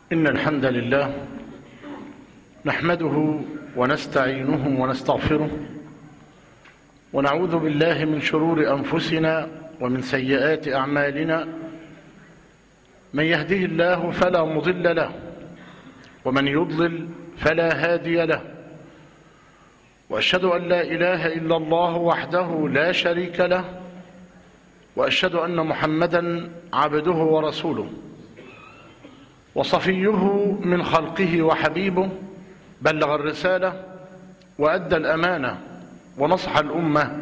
إن الحمد لله نحمده ونستعينه ونستغفره ونعوذ بالله من شرور أنفسنا ومن سيئات أعمالنا. من يهده الله فلا مضل له ومن يضلل فلا هادي له، وأشهد أن لا إله إلا الله وحده لا شريك له، وأشهد أن محمدا عبده ورسوله وصفيه من خلقه وحبيبه، بلغ الرسالة وأدى الأمانة ونصح الأمة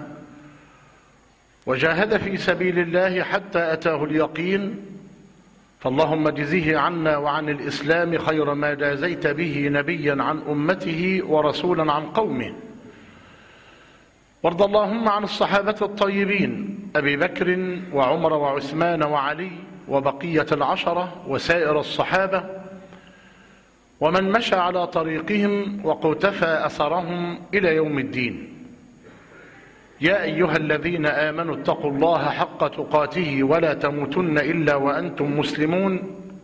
وجاهد في سبيل الله حتى أتاه اليقين. فاللهم اجزه عنا وعن الإسلام خير ما جازيت به نبيا عن أمته ورسولا عن قومه. وارض اللهم عن الصحابة الطيبين أبي بكر وعمر وعثمان وعلي وبقية العشرة وسائر الصحابة ومن مشى على طريقهم وقتفى أثرهم إلى يوم الدين. يا أيها الذين آمنوا اتقوا الله حق تقاته ولا تموتن إلا وأنتم مسلمون.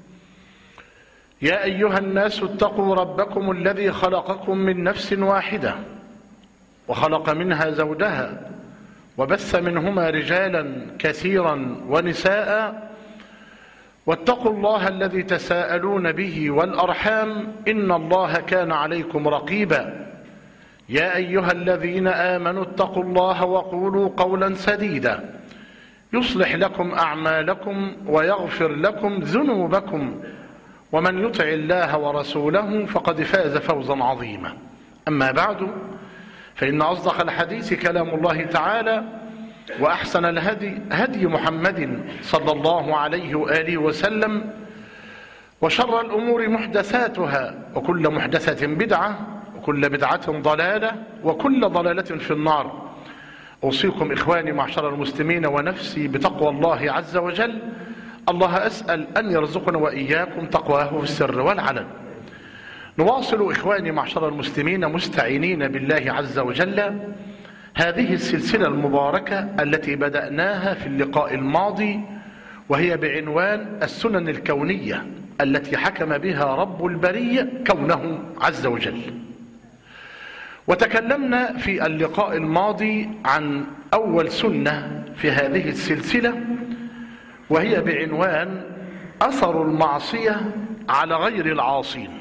يا أيها الناس اتقوا ربكم الذي خلقكم من نفس واحدة وخلق منها زوجها وبث منهما رجالا كثيرا ونساء، واتقوا الله الذي تساءلون به والأرحام إن الله كان عليكم رقيبا. يا أيها الذين آمنوا اتقوا الله وقولوا قولا سديدا يصلح لكم أعمالكم ويغفر لكم ذنوبكم، ومن يطع الله ورسوله فقد فاز فوزا عظيما. أما بعد، فإن أصدق الحديث كلام الله تعالى، وأحسن الهدي هدي محمد صلى الله عليه وآله وسلم، وشر الأمور محدثاتها وكل محدثة بدعة وكل بدعة ضلالة وكل ضلالة في النار. أوصيكم إخواني معشر المسلمين ونفسي بتقوى الله عز وجل. الله أسأل أن يرزقنا وإياكم تقواه في السر والعلن. نواصل إخواني معشر المسلمين مستعينين بالله عز وجل هذه السلسلة المباركة التي بدأناها في اللقاء الماضي، وهي بعنوان السنن الكونية التي حكم بها رب البرية كونه عز وجل. وتكلمنا في اللقاء الماضي عن أول سنة في هذه السلسلة، وهي بعنوان أثر المعصية على غير العاصين.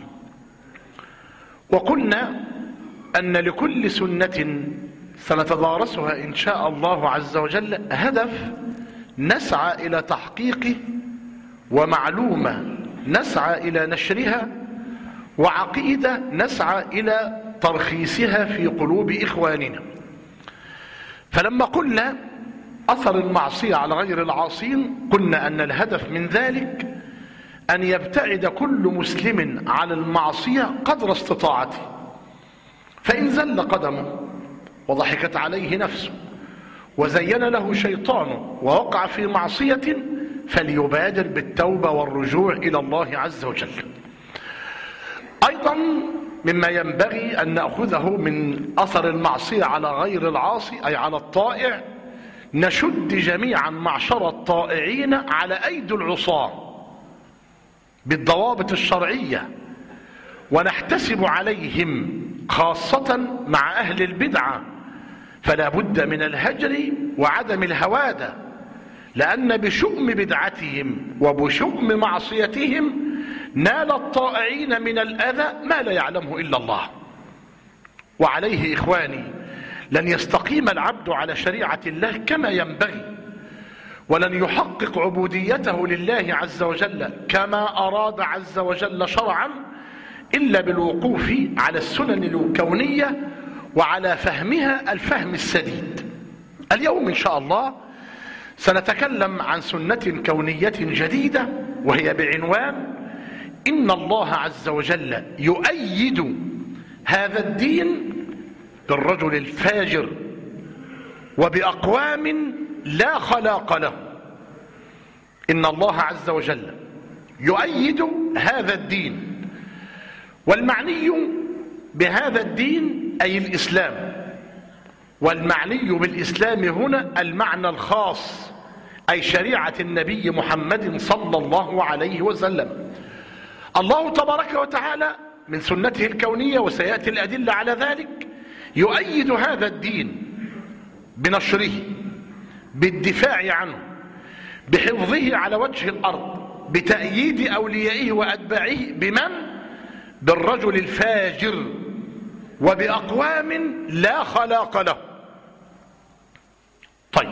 وقلنا أن لكل سنة سنتدارسها إن شاء الله عز وجل هدف نسعى إلى تحقيقه، ومعلومة نسعى إلى نشرها، وعقيدة نسعى إلى ترخيصها في قلوب إخواننا. فلما قلنا أثر المعصية على غير العاصين، قلنا أن الهدف من ذلك أن يبتعد كل مسلم على المعصية قدر استطاعته، فإن زل قدمه وضحكت عليه نفسه وزين له شيطانه ووقع في معصية فليبادر بالتوبة والرجوع إلى الله عز وجل. أيضا مما ينبغي أن نأخذه من أثر المعصية على غير العاصي أي على الطائع، نشد جميعا معشر الطائعين على أيدي العصاة بالضوابط الشرعية، ونحتسب عليهم خاصة مع أهل البدعة، فلا بد من الهجر وعدم الهوادة، لأن بشؤم بدعتهم وبشؤم معصيتهم نال الطائعين من الأذى ما لا يعلمه إلا الله. وعليه إخواني لن يستقيم العبد على شريعة الله كما ينبغي، ولن يحقق عبوديته لله عز وجل كما أراد عز وجل شرعا إلا بالوقوف على السنن الكونية وعلى فهمها الفهم السديد. اليوم إن شاء الله سنتكلم عن سنة كونية جديدة، وهي بعنوان إن الله عز وجل يؤيد هذا الدين بالرجل الفاجر وبأقوام لا خلاق له. إن الله عز وجل يؤيد هذا الدين، والمعني بهذا الدين أي الإسلام، والمعني بالإسلام هنا المعنى الخاص أي شريعة النبي محمد صلى الله عليه وسلم. الله تبارك وتعالى من سنته الكونية، وسيأتي الأدلة على ذلك، يؤيد هذا الدين بنشره، بالدفاع عنه، بحفظه على وجه الأرض، بتأييد أوليائه وأتباعه بمن؟ بالرجل الفاجر وبأقوام لا خلاق له. طيب،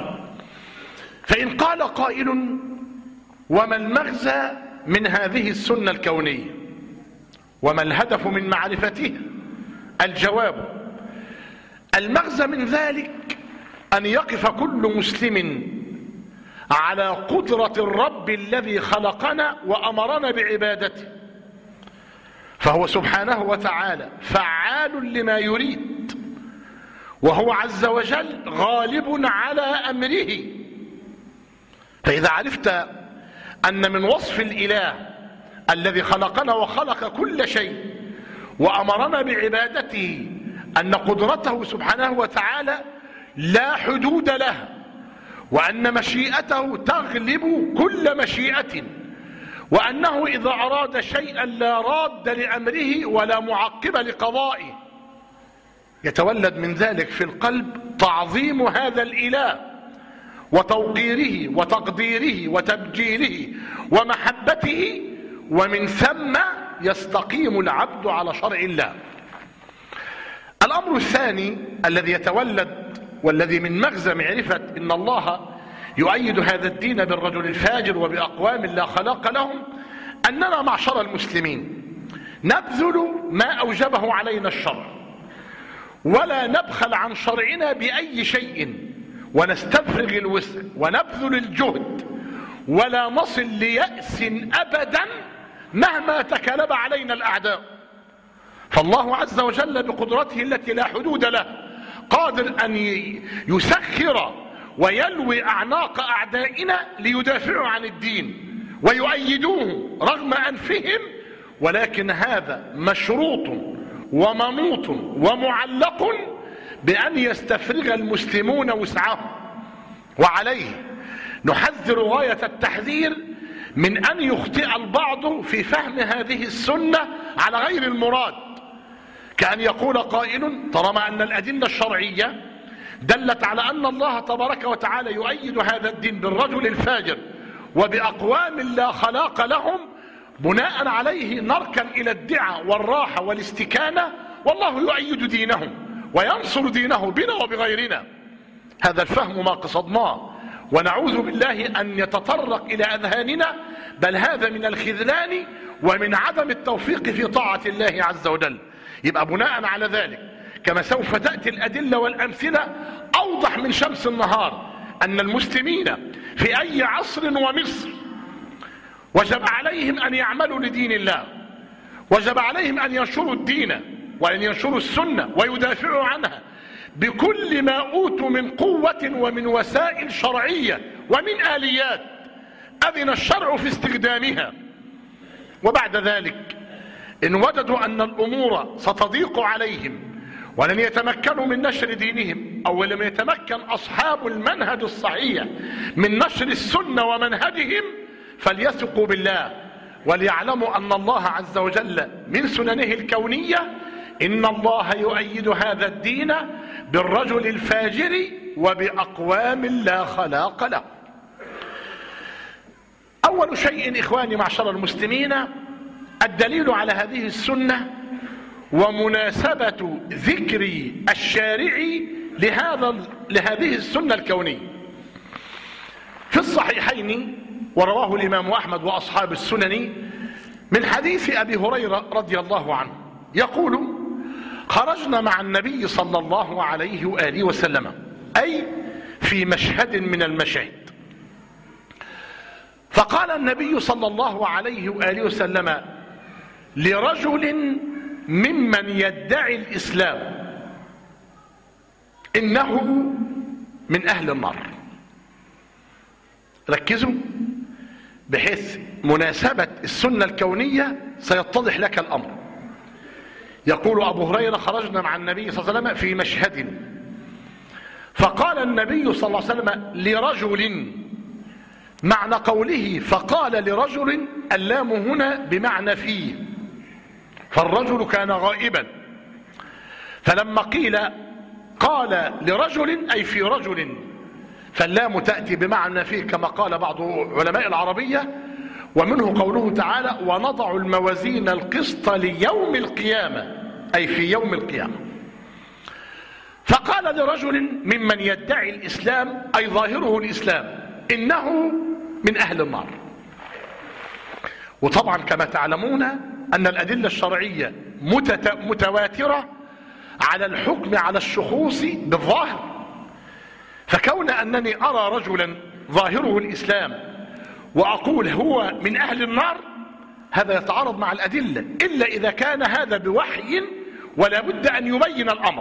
فإن قال قائل: وما المغزى من هذه السنة الكونية؟ وما الهدف من معرفتها؟ الجواب: المغزى من ذلك أن يقف كل مسلم على قدرة الرب الذي خلقنا وأمرنا بعبادته، فهو سبحانه وتعالى فعال لما يريد، وهو عز وجل غالب على أمره. فإذا عرفت أن من وصف الإله الذي خلقنا وخلق كل شيء وأمرنا بعبادته أن قدرته سبحانه وتعالى لا حدود لها، وأن مشيئته تغلب كل مشيئة، وأنه إذا أراد شيئا لا راد لأمره ولا معقب لقضائه، يتولد من ذلك في القلب تعظيم هذا الإله وتوقيره وتقديره وتبجيله ومحبته، ومن ثم يستقيم العبد على شرع الله. الأمر الثاني الذي يتولد والذي من مغزى معرفة إن الله يؤيد هذا الدين بالرجل الفاجر وبأقوام لا خلاق لهم، أننا معشر المسلمين نبذل ما أوجبه علينا الشرع، ولا نبخل عن شرعنا بأي شيء، ونستفرغ الوسع ونبذل الجهد، ولا نصل ليأس أبدا مهما تكالب علينا الأعداء. فالله عز وجل بقدرته التي لا حدود له قادر أن يسخر ويلوي أعناق أعدائنا ليدافعوا عن الدين ويؤيدوه رغم أنفهم، ولكن هذا مشروط ومنوط ومعلق بأن يستفرغ المسلمون وسعهم. وعليه نحذر غاية التحذير من أن يخطئ البعض في فهم هذه السنة على غير المراد، كأن يقول قائل: طالما أن الأدلة الشرعية دلت على أن الله تبارك وتعالى يؤيد هذا الدين بالرجل الفاجر وبأقوام لا خلاق لهم، بناء عليه نركن إلى الدعاء والراحة والاستكانة، والله يؤيد دينه وينصر دينه بنا وبغيرنا. هذا الفهم ما قصدناه، ونعوذ بالله أن يتطرق إلى أذهاننا، بل هذا من الخذلان ومن عدم التوفيق في طاعة الله عز وجل. يبقى بناء على ذلك، كما سوف تأتي الأدلة والأمثلة أوضح من شمس النهار، أن المسلمين في أي عصر ومصر وجب عليهم أن يعملوا لدين الله، وجب عليهم أن ينشروا الدين وأن ينشروا السنة ويدافعوا عنها بكل ما أوتوا من قوة ومن وسائل شرعية ومن آليات أذن الشرع في استخدامها. وبعد ذلك إن وجدوا أن الأمور ستضيق عليهم ولن يتمكنوا من نشر دينهم، أو لم يتمكن أصحاب المنهج الصحيح من نشر السنة ومنهجهم، فليثقوا بالله وليعلموا أن الله عز وجل من سننه الكونية إن الله يؤيد هذا الدين بالرجل الفاجر وبأقوام لا خلاق له. أول شيء إخواني معشر المسلمين الدليل على هذه السنة ومناسبة ذكر الشارع لهذه السنة الكونية. في الصحيحين ورواه الإمام أحمد وأصحاب السنن من حديث أبي هريرة رضي الله عنه يقول: خرجنا مع النبي صلى الله عليه وآله وسلم، أي في مشهد من المشاهد، فقال النبي صلى الله عليه وآله وسلم لرجل ممن يدعي الإسلام: إنه من أهل النار. ركزوا بحيث مناسبة السنة الكونية سيتضح لك الأمر. يقول أبو هريرة: خرجنا مع النبي صلى الله عليه وسلم في مشهد، فقال النبي صلى الله عليه وسلم لرجل معنى قوله فقال لرجل، اللام هنا بمعنى فيه، فالرجل كان غائبا، فلما قيل قال لرجل أي في رجل، فاللام تأتي بمعنى فيه كما قال بعض علماء العربية. ومنه قوله تعالى ونضع الموازين القسط ليوم القيامة، أي في يوم القيامة. فقال لرجل ممن يدعي الإسلام أي ظاهره الإسلام إنه من أهل النار. وطبعا كما تعلمون أن الأدلة الشرعية متواترة على الحكم على الشخوص بالظاهر، فكون أنني أرى رجلا ظاهره الإسلام وأقول هو من أهل النار، هذا يتعارض مع الأدلة، إلا إذا كان هذا بوحي ولا بد أن يبين الأمر.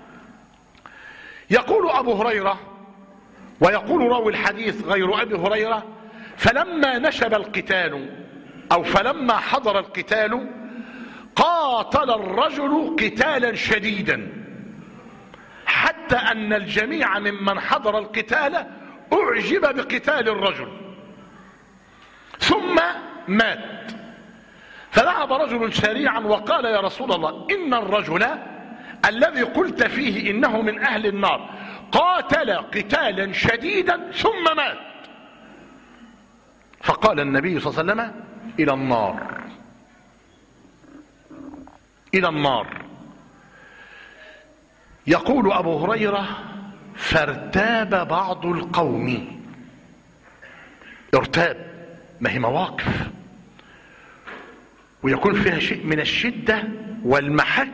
يقول أبو هريرة ويقول راوي الحديث غير أبي هريرة: فلما نشب القتال أو فلما حضر القتال قاتل الرجل قتالا شديدا، حتى أن الجميع ممن حضر القتال أعجب بقتال الرجل، ثم مات. فذهب رجل سريعا وقال: يا رسول الله، إن الرجل الذي قلت فيه إنه من أهل النار قاتل قتالا شديدا ثم مات. فقال النبي صلى الله عليه وسلم: إلى النار، إلى النار. يقول أبو هريرة: فارتاب بعض القوم. ارتاب، ما هي مواقف ويكون فيها شيء من الشدة والمحك،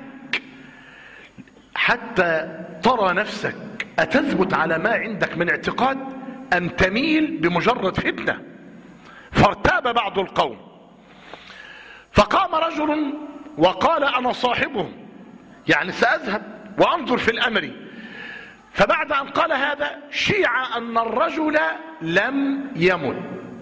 حتى ترى نفسك أتثبت على ما عندك من اعتقاد أم تميل بمجرد فتنة. فارتاب بعض القوم، فقام رجل وقال: أنا صاحبهم، يعني سأذهب وأنظر في الأمر. فبعد أن قال هذا شيع أن الرجل لم يمت.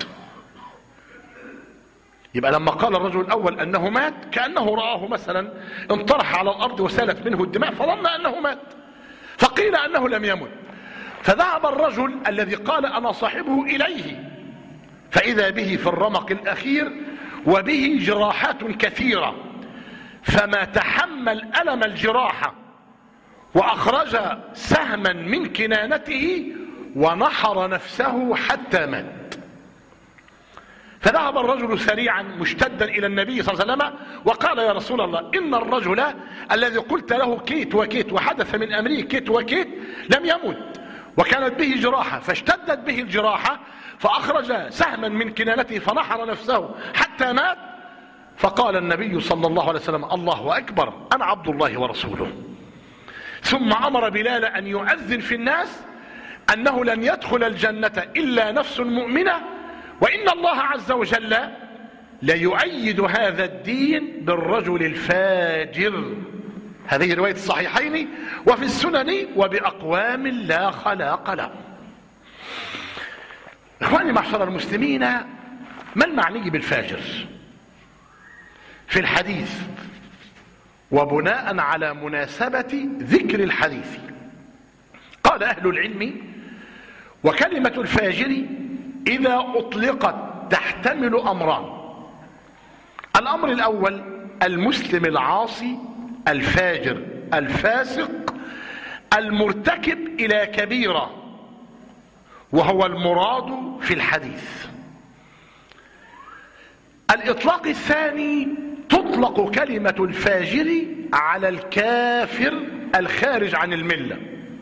يبقى لما قال الرجل الأول أنه مات كأنه رآه مثلا انطرح على الأرض وسالت منه الدماء فظن أنه مات، فقيل أنه لم يمت. فذهب الرجل الذي قال أنا صاحبه إليه، فإذا به في الرمق الأخير وبه جراحات كثيرة، فما تحمل ألم الجراحة وأخرج سهما من كنانته ونحر نفسه حتى مات. فذهب الرجل سريعا مشتدا إلى النبي صلى الله عليه وسلم وقال: يا رسول الله، إن الرجل الذي قلت له كيت وكيت وحدث من أمره كيت وكيت لم يمت، وكانت به جراحة، فاشتدت به الجراحة فأخرج سهما من كنانته فنحر نفسه حتى مات. فقال النبي صلى الله عليه وسلم: الله أكبر، أنا عبد الله ورسوله. ثم أمر بلال أن يؤذن في الناس أنه لن يدخل الجنة إلا نفس مؤمنة، وإن الله عز وجل ليؤيد هذا الدين بالرجل الفاجر. هذه رواية الصحيحين وفي السنن وبأقوام لا خلاق لهم. إخواني معشر المسلمين، ما المعني بالفاجر في الحديث وبناء على مناسبة ذكر الحديث؟ قال أهل العلم: وكلمة الفاجر إذا أطلقت تحتمل أمران. الأمر الأول المسلم العاصي الفاجر الفاسق المرتكب إلى كبيرة، وهو المراد في الحديث. الإطلاق الثاني تطلق كلمة الفاجر على الكافر الخارج عن الملة،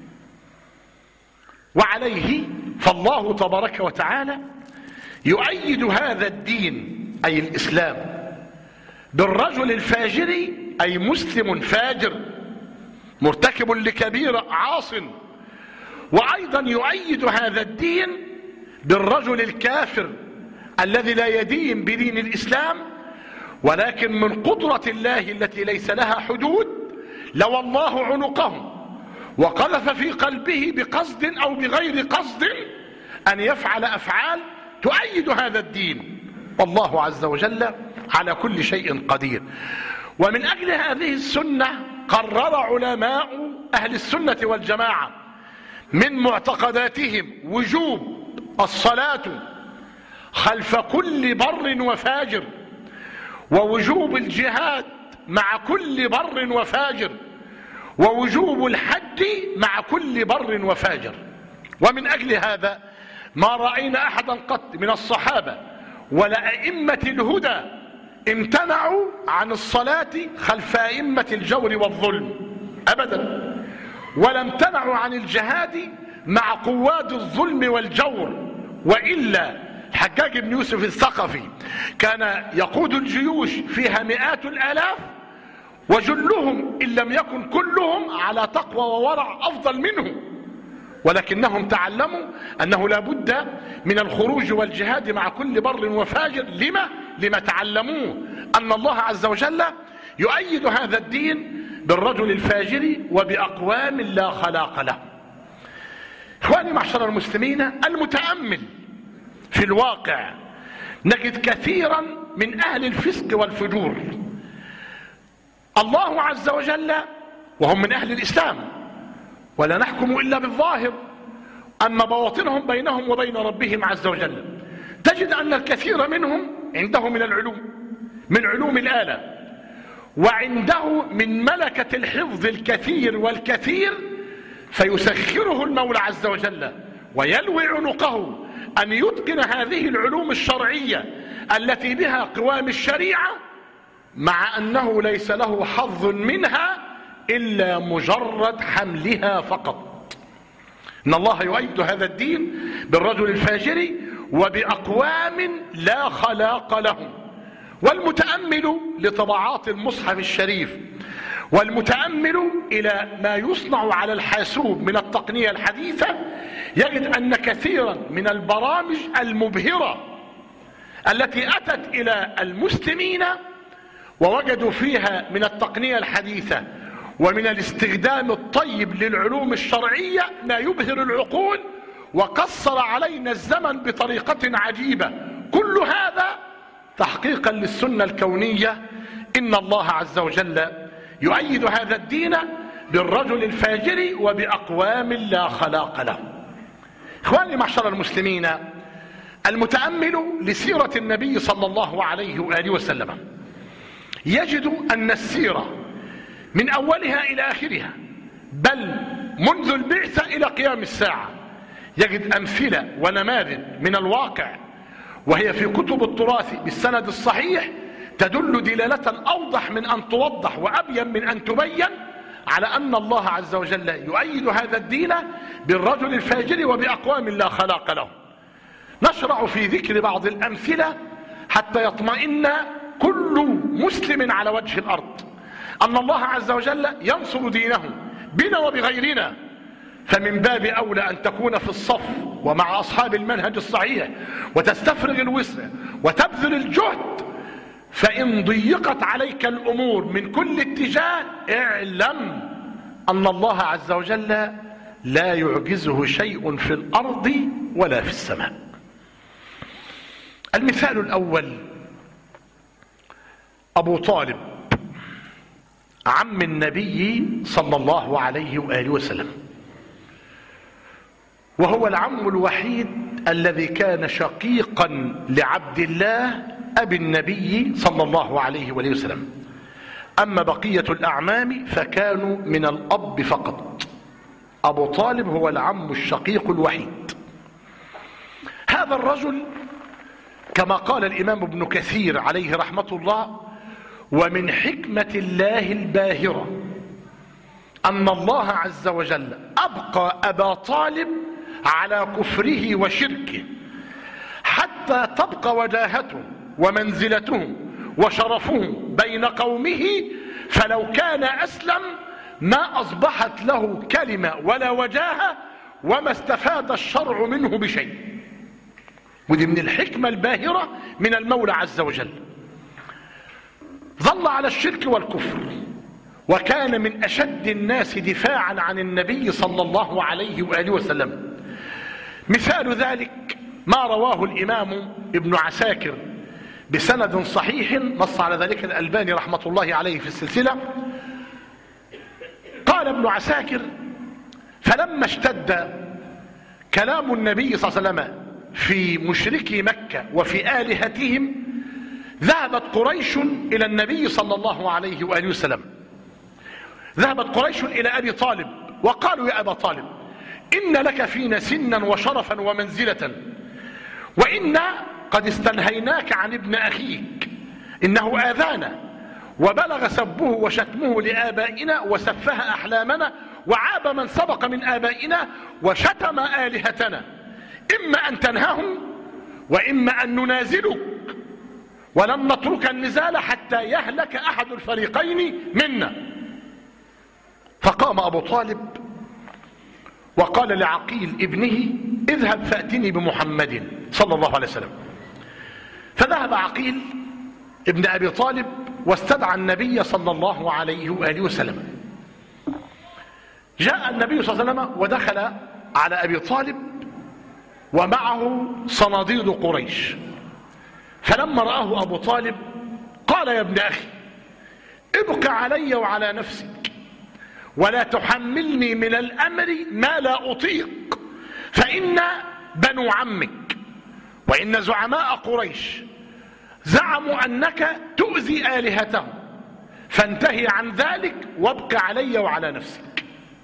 وعليه فالله تبارك وتعالى يؤيد هذا الدين أي الإسلام بالرجل الفاجر أي مسلم فاجر مرتكب لكبيرة عاص، وأيضا يؤيد هذا الدين بالرجل الكافر الذي لا يدين بدين الإسلام، ولكن من قدرة الله التي ليس لها حدود لوى الله عنقه وقذف في قلبه بقصد أو بغير قصد أن يفعل أفعال تؤيد هذا الدين، والله عز وجل على كل شيء قدير. ومن أجل هذه السنة قرر علماء أهل السنة والجماعة من معتقداتهم وجوب الصلاة خلف كل بر وفاجر، ووجوب الجهاد مع كل بر وفاجر، ووجوب الحج مع كل بر وفاجر. ومن أجل هذا ما رأينا أحدا قط من الصحابة ولا أئمة الهدى امتنعوا عن الصلاة خلف أئمة الجور والظلم أبدا، ولا امتنعوا عن الجهاد مع قواد الظلم والجور. وإلا الحجاج بن يوسف الثقفي كان يقود الجيوش فيها مئات الآلاف، وجلهم إن لم يكن كلهم على تقوى وورع أفضل منه، ولكنهم تعلموا أنه لا بد من الخروج والجهاد مع كل بر وفاجر. لما تعلموه أن الله عز وجل يؤيد هذا الدين بالرجل الفاجر وبأقوام لا خلاق له. إخواني معشر المسلمين، المتأمل في الواقع نجد كثيرا من أهل الفسق والفجور الله عز وجل وهم من أهل الإسلام، ولا نحكم إلا بالظاهر، أما بواطنهم بينهم وبين ربهم عز وجل، تجد أن الكثير منهم عنده من العلوم، من علوم الآلة، وعنده من ملكة الحفظ الكثير والكثير، فيسخره المولى عز وجل ويلوي عنقه أن يتقن هذه العلوم الشرعية التي بها قوام الشريعة، مع أنه ليس له حظ منها إلا مجرد حملها فقط. إن الله يؤيد هذا الدين بالرجل الفاجر وبأقوام لا خلاق لهم. والمتأمل لطبعات المصحف الشريف والمتأمل إلى ما يصنع على الحاسوب من التقنية الحديثة يجد أن كثيرا من البرامج المبهرة التي أتت إلى المسلمين ووجدوا فيها من التقنية الحديثة ومن الاستخدام الطيب للعلوم الشرعية ما يبهر العقول وقصر علينا الزمن بطريقة عجيبة، كل هذا تحقيقا للسنة الكونية. إن الله عز وجل يؤيد هذا الدين بالرجل الفاجر وبأقوام لا خلاق له. إخواني معشر المسلمين، المتأمل لسيرة النبي صلى الله عليه وآله وسلم يجد أن السيرة من أولها إلى آخرها، بل منذ البعثة إلى قيام الساعة، يجد أمثلة ونماذج من الواقع وهي في كتب التراث بالسند الصحيح تدل دلالة أوضح من أن توضح وأبين من أن تبين على أن الله عز وجل يؤيد هذا الدين بالرجل الفاجر وبأقوام لا خلاق له. نشرع في ذكر بعض الأمثلة حتى يطمئن كل مسلم على وجه الأرض أن الله عز وجل ينصر دينه بنا وبغيرنا، فمن باب أولى أن تكون في الصف ومع أصحاب المنهج الصحيح وتستفرغ الوسع وتبذل الجهد. فإن ضيقت عليك الأمور من كل اتجاه اعلم أن الله عز وجل لا يعجزه شيء في الأرض ولا في السماء. المثال الأول أبو طالب عم النبي صلى الله عليه وآله وسلم، وهو العم الوحيد الذي كان شقيقا لعبد الله أبي النبي صلى الله عليه وآله وسلم. أما بقية الأعمام فكانوا من الأب فقط. أبو طالب هو العم الشقيق الوحيد. هذا الرجل كما قال الإمام ابن كثير عليه رحمة الله: ومن حكمة الله الباهرة أن الله عز وجل أبقى أبا طالب على كفره وشركه حتى تبقى وجاهته ومنزلته وشرفه بين قومه، فلو كان أسلم ما أصبحت له كلمة ولا وجاهة وما استفاد الشرع منه بشيء. ودي من الحكمة الباهرة من المولى عز وجل. ظل على الشرك والكفر، وكان من أشد الناس دفاعا عن النبي صلى الله عليه وآله وسلم. مثال ذلك ما رواه الإمام ابن عساكر بسند صحيح، نص على ذلك الألباني رحمة الله عليه في السلسلة. قال ابن عساكر: فلما اشتد كلام النبي صلى الله عليه وسلم في مشركي مكة وفي آلهتهم ذهبت قريش إلى النبي صلى الله عليه وآله وسلم. ذهبت قريش إلى أبي طالب وقالوا يا أبا طالب إن لك فينا سنا وشرفا ومنزلة، وإنا قد استنهيناك عن ابن أخيك، إنه آذانا وبلغ سبه وشتمه لآبائنا وسفه أحلامنا وعاب من سبق من آبائنا وشتم آلهتنا، إما أن تنههم وإما أن ننازلك، ولن نترك النزال حتى يهلك أحد الفريقين منا. فقام أبو طالب وقال لعقيل ابنه اذهب فأتني بمحمد صلى الله عليه وسلم. فذهب عقيل ابن أبي طالب واستدعى النبي صلى الله عليه وآله وسلم. جاء النبي صلى الله عليه وسلم ودخل على أبي طالب ومعه صناديد قريش. فلما رآه أبو طالب قال يا ابن أخي ابق علي وعلى نفسك ولا تحملني من الأمر ما لا أطيق، فإن بنو عمك وإن زعماء قريش زعموا أنك تؤذي آلهتهم، فانتهي عن ذلك وابق علي وعلى نفسك.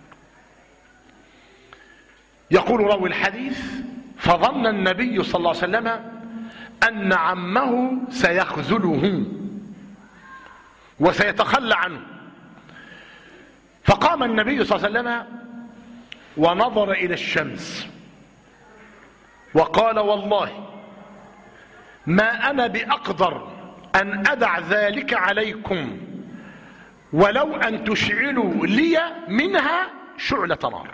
يقول راوي الحديث فظن النبي صلى الله عليه وسلم أن عمه سيخذله وسيتخلى عنه، فقام النبي صلى الله عليه وسلم ونظر إلى الشمس وقال والله ما أنا بأقدر أن أدع ذلك عليكم ولو أن تشعلوا لي منها شعلة نار،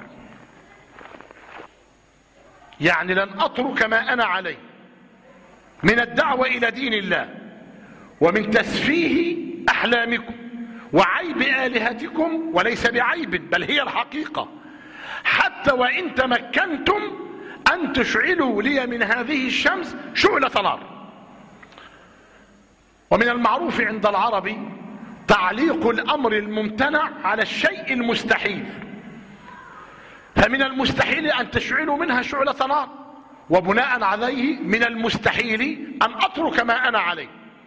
يعني لن أترك ما أنا عليه من الدعوة إلى دين الله ومن تسفيه أحلامكم وعيب آلهتكم، وليس بعيب بل هي الحقيقة، حتى وإن تمكنتم أن تشعلوا لي من هذه الشمس شعلة نار. ومن المعروف عند العرب تعليق الأمر الممتنع على الشيء المستحيل، فمن المستحيل أن تشعلوا منها شعلة نار، وبناء عليه من المستحيل أن أترك ما أنا عليه.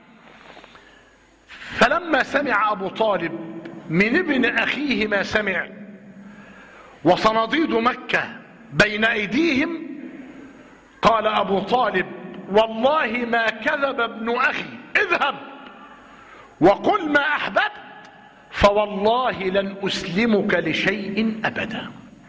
فلما سمع أبو طالب من ابن أخيه ما سمع وصناديد مكة بين أيديهم قال أبو طالب والله ما كذب ابن أخي، اذهب وقل ما أحببت فوالله لن أسلمك لشيء أبدا.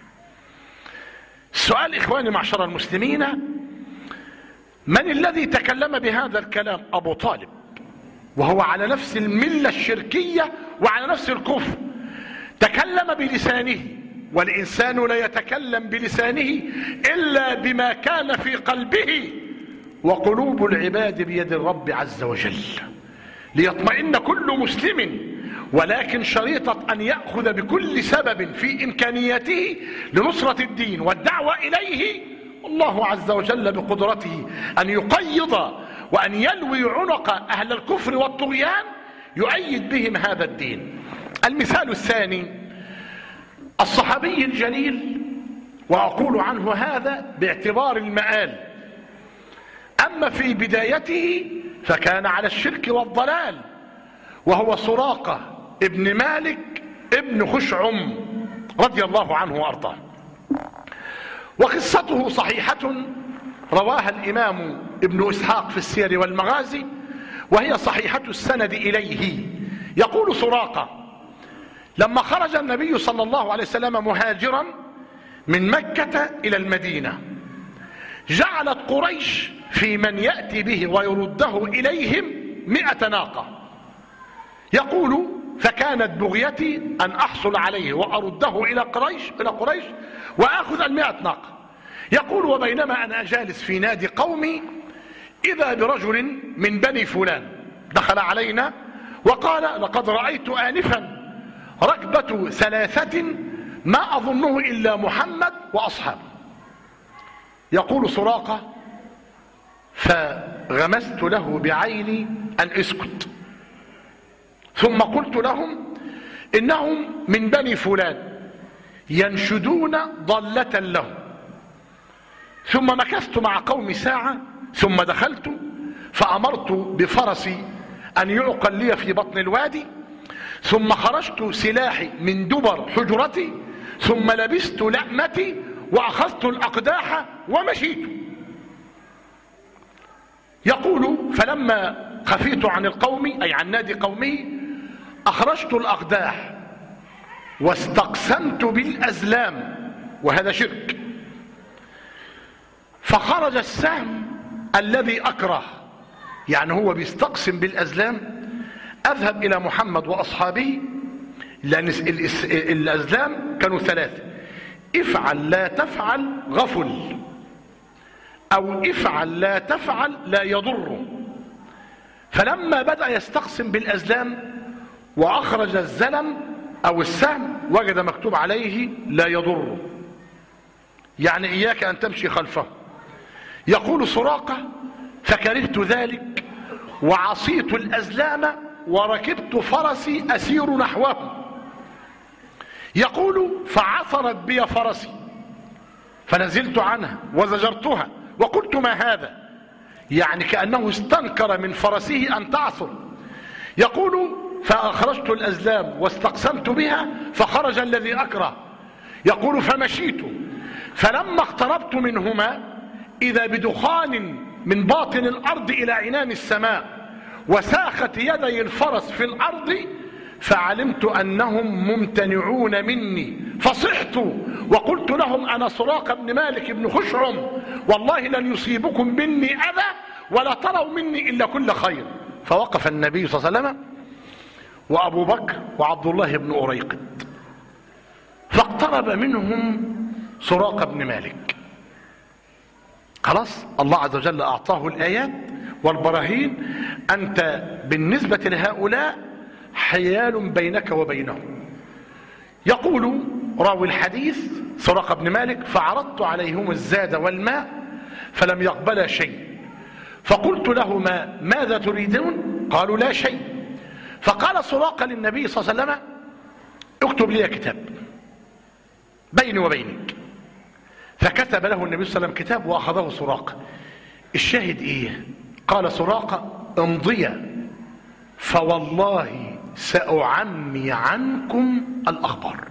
السؤال إخواني معشر المسلمين، من الذي تكلم بهذا الكلام؟ أبو طالب، وهو على نفس الملة الشركية وعلى نفس الكفر، تكلم بلسانه، والإنسان لا يتكلم بلسانه إلا بما كان في قلبه، وقلوب العباد بيد الرب عز وجل، ليطمئن كل مسلم، ولكن شريطة أن يأخذ بكل سبب في إمكانيته لنصرة الدين والدعوة إليه، الله عز وجل بقدرته أن يقيض وأن يلوي عنق أهل الكفر والطغيان يؤيد بهم هذا الدين. المثال الثاني الصحابي الجليل، وأقول عنه هذا باعتبار المآل، أما في بدايته فكان على الشرك والضلال، وهو سراقة ابن مالك ابن خشعم رضي الله عنه وأرضاه. وقصته صحيحة رواها الإمام ابن إسحاق في السير والمغازي، وهي صحيحة السند إليه. يقول سراقة لما خرج النبي صلى الله عليه وسلم مهاجرا من مكة إلى المدينة جعلت قريش في من يأتي به ويرده إليهم 100 ناقة. يقول فكانت بغيتي أن أحصل عليه وأرده إلى قريش وأخذ 100 ناقة. يقول وبينما أنا جالس في نادي قومي إذا برجل من بني فلان دخل علينا وقال لقد رأيت آنفا ركبة 3 ما أظنه إلا محمد وأصحابه. يقول سراقة فغمست له بعيني أن اسكت، ثم قلت لهم إنهم من بني فلان ينشدون ضالة لهم، ثم مكثت مع قومي ساعة ثم دخلت فأمرت بفرسي أن يعقل لي في بطن الوادي، ثم خرجت سلاحي من دبر حجرتي، ثم لبست لأمتي وأخذت الأقداح ومشيت. يقول فلما خفيت عن القوم أي عن نادي قومه أخرجت الأقداح واستقسمت بالأزلام، وهذا شرك، فخرج السهم الذي أكره، يعني هو بيستقسم بالأزلام. أذهب إلى محمد وأصحابه، لأن الأزلام كانوا ثلاثة: افعل لا تفعل غفل، أو افعل لا تفعل لا يضر. فلما بدأ يستقسم بالأزلام وأخرج الزلم أو السهم وجد مكتوب عليه لا يضر، يعني إياك أن تمشي خلفه. يقول سراقة فكرهت ذلك وعصيت الأزلام وركبت فرسي أسير نحوه. يقول فعثرت بي فرسي فنزلت عنها وزجرتها وقلت ما هذا، يعني كأنه استنكر من فرسه أن تعثر. يقول فأخرجت الأزلام واستقسمت بها فخرج الذي أكره. يقول فمشيت فلما اقتربت منهما إذا بدخان من باطن الأرض إلى عنان السماء وساخت يدي الفرس في الأرض، فعلمت أنهم ممتنعون مني فصحت وقلت لهم أنا سراقة بن مالك بن خشعم، والله لن يصيبكم مني أذى ولا تروا مني إلا كل خير. فوقف النبي صلى الله عليه وسلم وأبو بكر وعبد الله بن أريقط، فاقترب منهم سراقة بن مالك. خلاص الله عز وجل أعطاه الآيات والبراهين، أنت بالنسبة لهؤلاء حيال بينك وبينهم. يقول راوي الحديث سراقة بن مالك فعرضت عليهم الزاد والماء فلم يقبل شيء، فقلت لهما ماذا تريدون؟ قالوا لا شيء. فقال سراقة للنبي صلى الله عليه وسلم اكتب لي كتاب بيني وبينك، فكتب له النبي صلى الله عليه وسلم كتاب وأخذه سراقة. الشاهد ايه؟ قال سراقة امضي فوالله سأعمي عنكم الأخبار.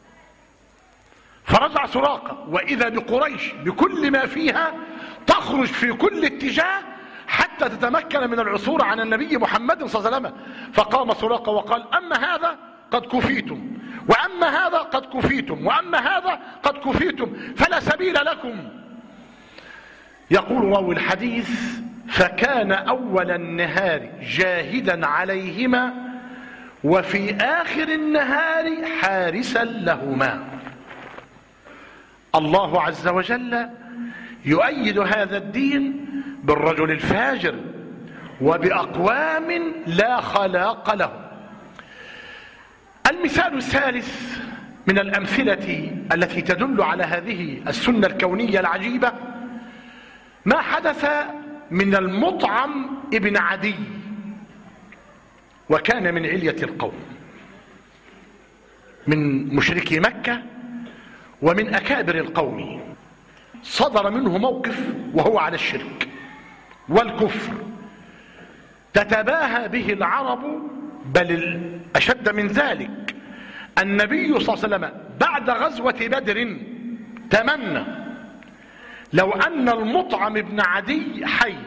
فرجع سراقة وإذا بقريش بكل ما فيها تخرج في كل اتجاه حتى تتمكن من العثور عن النبي محمد صلى الله عليه وسلم. فقام سراقة وقال أما هذا قد كفيتم، وأما هذا قد كفيتم، وأما هذا قد كفيتم، فلا سبيل لكم. يقول راوي الحديث فكان أول النهار جاهدا عليهما وفي آخر النهار حارسا لهما. الله عز وجل يؤيد هذا الدين بالرجل الفاجر وبأقوام لا خلاق له. المثال الثالث من الأمثلة التي تدل على هذه السنة الكونية العجيبة ما حدث من المطعم ابن عدي، وكان من علية القوم من مشركي مكة ومن أكابر القوم. صدر منه موقف وهو على الشرك والكفر تتباهى به العرب، بل أشد من ذلك النبي صلى الله عليه وسلم بعد غزوة بدر تمنى لو أن المطعم بن عدي حي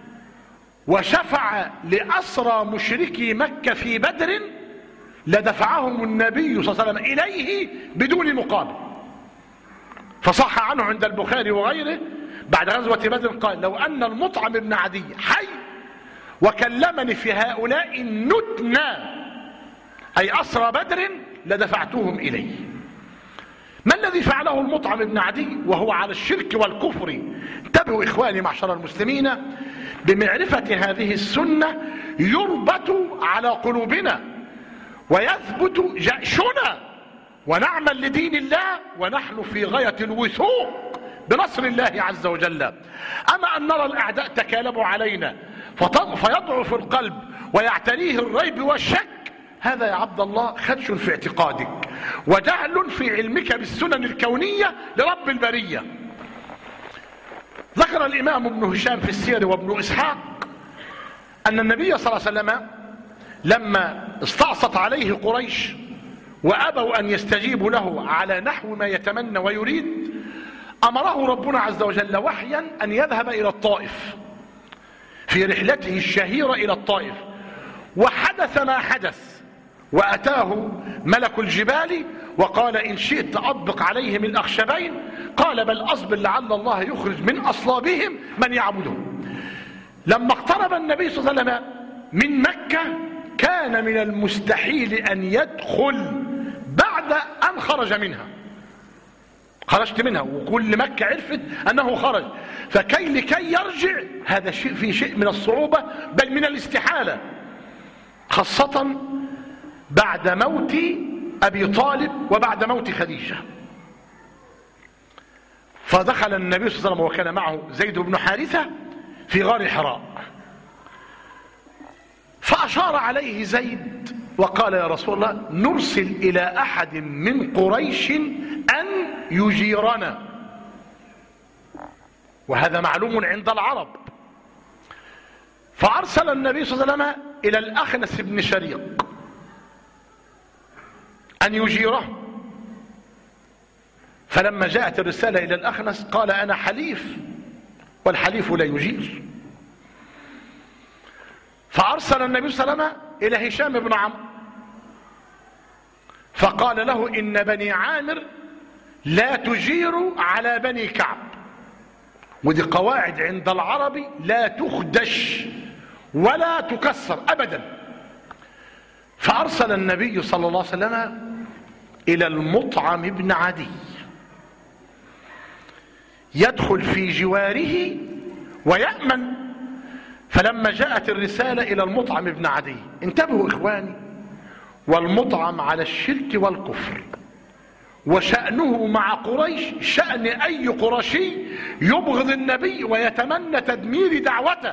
وشفع لأسرى مشركي مكة في بدر لدفعهم النبي صلى الله عليه وسلم إليه بدون مقابل. فصح عنه عند البخاري وغيره بعد غزوة بدر قال لو أن المطعم بن عدي حي وكلمني في هؤلاء النتنى أي أسرى بدر لدفعتهم إليه. ما الذي فعله المطعم بن عدي وهو على الشرك والكفر؟ انتبهوا إخواني معشر المسلمين، بمعرفة هذه السنة يربط على قلوبنا ويثبت جأشنا ونعمل لدين الله ونحن في غاية الوثوق بنصر الله عز وجل. أما أن نرى الأعداء تكالبوا علينا فيضعف القلب ويعتريه الريب والشك، هذا يا عبد الله خدش في اعتقادك وجهل في علمك بالسنن الكونية لرب البرية. ذكر الإمام ابن هشام في السير وابن إسحاق أن النبي صلى الله عليه وسلم لما استعصت عليه قريش وأبوا أن يستجيبوا له على نحو ما يتمنى ويريد، أمره ربنا عز وجل وحيا أن يذهب إلى الطائف في رحلته الشهيرة إلى الطائف. وحدث ما حدث، وأتاه ملك الجبال وقال إن شئت أطبق عليهم الأخشبين، قال بل أصبر لعل الله يخرج من أصلابهم من يعبده. لما اقترب النبي صلى الله عليه وسلم من مكة كان من المستحيل أن يدخل بعد أن خرج منها. خرجت منها وكل مكة عرفت أنه خرج، لكي يرجع هذا شيء في شيء من الصعوبة بل من الاستحالة، خاصة بعد موت أبي طالب وبعد موت خديجة. فدخل النبي صلى الله عليه وسلم وكان معه زيد بن حارثة في غار حراء، فأشار عليه زيد وقال يا رسول الله نرسل إلى أحد من قريش أن يجيرنا، وهذا معلوم عند العرب. فأرسل النبي صلى الله عليه وسلم إلى الأخنس بن شريق أن يجيره. فلما جاءت الرسالة إلى الأخنس قال أنا حليف والحليف لا يجير. فأرسل النبي صلى الله عليه وسلم إلى هشام بن عمرو فقال له إن بني عامر لا تجير على بني كعب، ودي قواعد عند العرب لا تخدش ولا تكسر أبدا. فأرسل النبي صلى الله عليه وسلم إلى المطعم بن عدي يدخل في جواره ويأمن. فلما جاءت الرسالة إلى المطعم بن عدي، انتبهوا إخواني، والمطعم على الشرك والكفر، وشأنه مع قريش شأن أي قرشي يبغض النبي ويتمنى تدمير دعوته.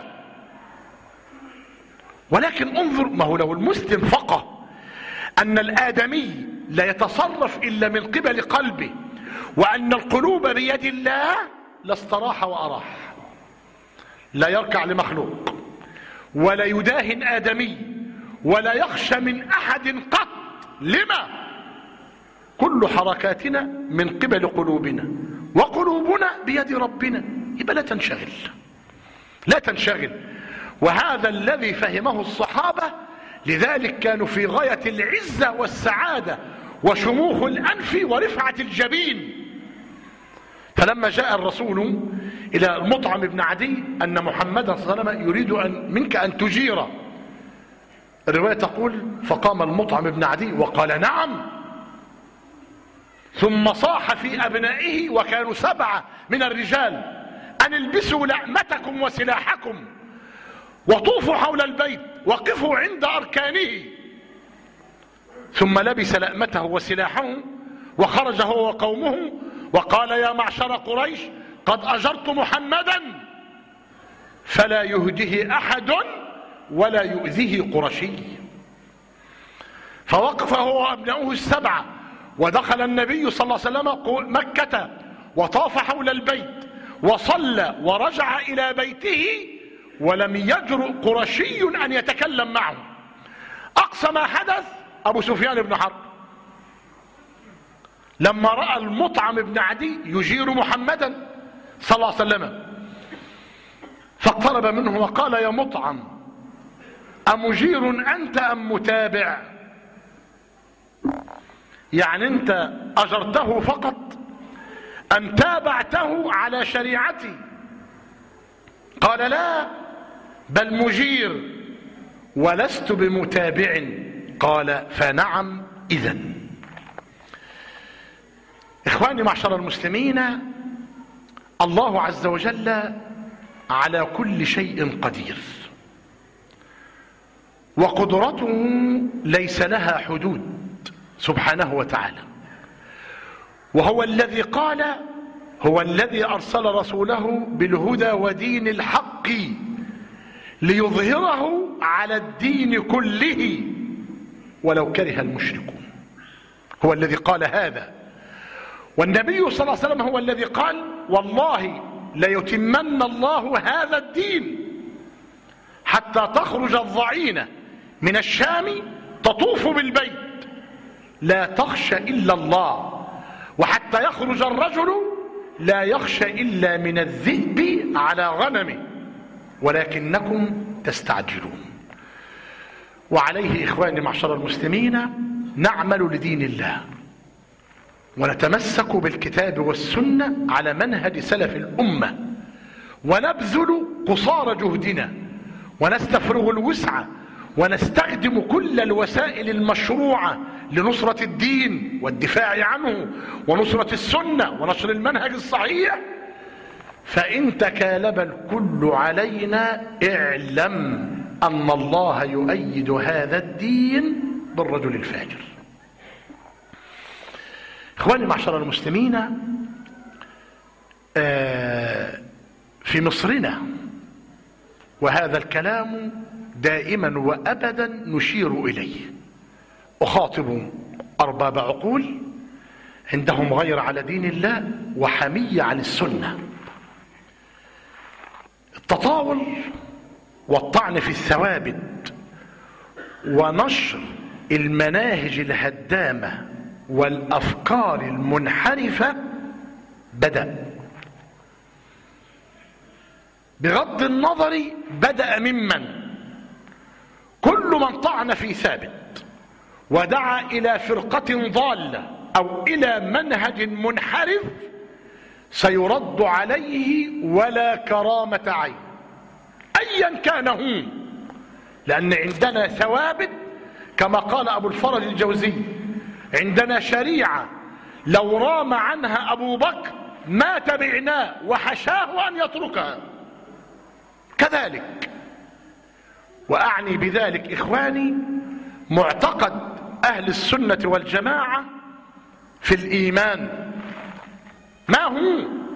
ولكن انظر، ما هو لو المسلم فقه أن الآدمي لا يتصرف إلا من قبل قلبه وأن القلوب بيد الله لاستراح وأراح، لا يركع لمخلوق ولا يداهن آدمي ولا يخشى من أحد قط. لما؟ كل حركاتنا من قبل قلوبنا وقلوبنا بيد ربنا، يبقى لا تنشغل لا تنشغل. وهذا الذي فهمه الصحابة، لذلك كانوا في غاية العزة والسعادة وشموخ الأنف ورفعة الجبين. فلما جاء الرسول إلى المطعم بن عدي أن محمدا صلى الله عليه وسلم يريد منك أن تجيره، الرواية تقول فقام المطعم بن عدي وقال نعم، ثم صاح في أبنائه وكانوا 7 من الرجال أن البسوا لأمتكم وسلاحكم وطوفوا حول البيت وقفوا عند أركانه. ثم لبس لأمته وسلاحه وخرج هو وقومه وقال يا معشر قريش قد أجرت محمدا فلا يهده أحد ولا يؤذيه قرشي. فوقف هو وأبناؤه 7 ودخل النبي صلى الله عليه وسلم مكة وطاف حول البيت وصلى ورجع إلى بيته ولم يجرؤ قرشي أن يتكلم معه. أقصى ما حدث أبو سفيان بن حرب لما رأى المطعم بن عدي يجير محمدا صلى الله عليه وسلم فاقترب منه وقال يا مطعم أمجير أنت أم متابع؟ يعني أنت أجرته فقط أم تابعته على شريعتي؟ قال لا بل مجير ولست بمتابع. قال فنعم إذن. إخواني معشر المسلمين، الله عز وجل على كل شيء قدير، وقدرته ليس لها حدود سبحانه وتعالى. وهو الذي قال هو الذي أرسل رسوله بالهدى ودين الحق ليظهره على الدين كله ولو كره المشركون. هو الذي قال هذا. والنبي صلى الله عليه وسلم هو الذي قال والله ليتمن الله هذا الدين حتى تخرج الضعينة من الشام تطوف بالبيت لا تخشى إلا الله، وحتى يخرج الرجل لا يخشى إلا من الذئب على غنمه، ولكنكم تستعجلون. وعليه إخواني معشر المسلمين نعمل لدين الله ونتمسك بالكتاب والسنة على منهج سلف الأمة، ونبذل قصارى جهدنا ونستفرغ الوسع ونستخدم كل الوسائل المشروعة لنصرة الدين والدفاع عنه ونصرة السنة ونشر المنهج الصحيح. فإن تكالب الكل علينا اعلم أن الله يؤيد هذا الدين بالرجل الفاجر. إخواني معشر المسلمين، في مصرنا وهذا الكلام دائما وأبدا نشير إليه، أخاطب أرباب عقول عندهم غير على دين الله وحمية عن السنة. التطاول والطعن في الثوابت ونشر المناهج الهدامة والأفكار المنحرفة بدأ، بغض النظر بدأ ممن كل من طعن في ثابت ودعا إلى فرقة ضالة أو إلى منهج منحرف سيرد عليه ولا كرامة عين أيا كان هو، لأن عندنا ثوابت كما قال أبو الفرج الجوزي، عندنا شريعة لو رام عنها أبو بكر ما تبعناه وحشاه أن يتركها كذلك. وأعني بذلك إخواني معتقد أهل السنة والجماعة في الإيمان، ما هو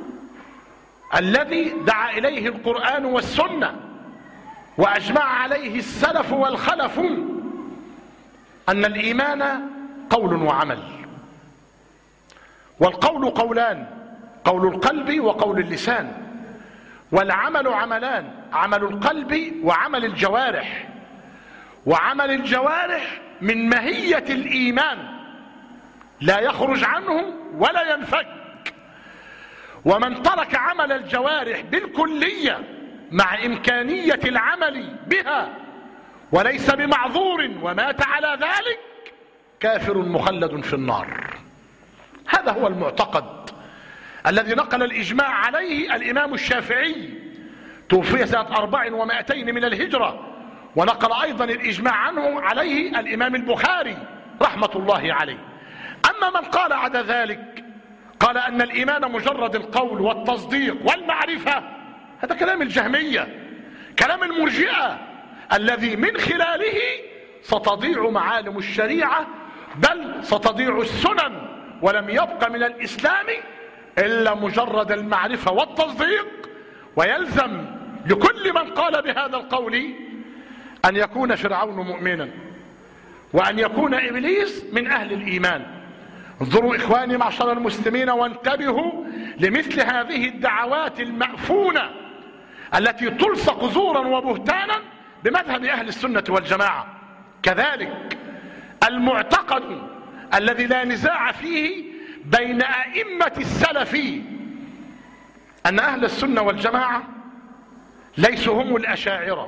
الذي دعا إليه القرآن والسنة وأجمع عليه السلف والخلف، أن الإيمان قول وعمل، والقول قولان، قول القلب وقول اللسان، والعمل عملان، عمل القلب وعمل الجوارح. وعمل الجوارح من ماهية الإيمان لا يخرج عنه ولا ينفك. ومن ترك عمل الجوارح بالكلية مع إمكانية العمل بها وليس بمعذور ومات على ذلك كافر مخلد في النار. هذا هو المعتقد الذي نقل الإجماع عليه الإمام الشافعي، توفي سنة 400 من الهجرة، ونقل أيضا الإجماع عنه عليه الإمام البخاري رحمة الله عليه. أما من قال عدا ذلك قال أن الإيمان مجرد القول والتصديق والمعرفة، هذا كلام الجهمية، كلام المرجئة الذي من خلاله ستضيع معالم الشريعة، بل ستضيع السنن، ولم يبق من الإسلام إلا مجرد المعرفة والتصديق. ويلزم لكل من قال بهذا القول أن يكون فرعون مؤمنا وأن يكون إبليس من أهل الإيمان. انظروا إخواني معشر المسلمين وانتبهوا لمثل هذه الدعوات المأفونة التي تلصق زورا وبهتانا بمذهب أهل السنة والجماعة. كذلك المعتقد الذي لا نزاع فيه بين أئمة السلف أن أهل السنة والجماعة ليسوا هم الأشاعرة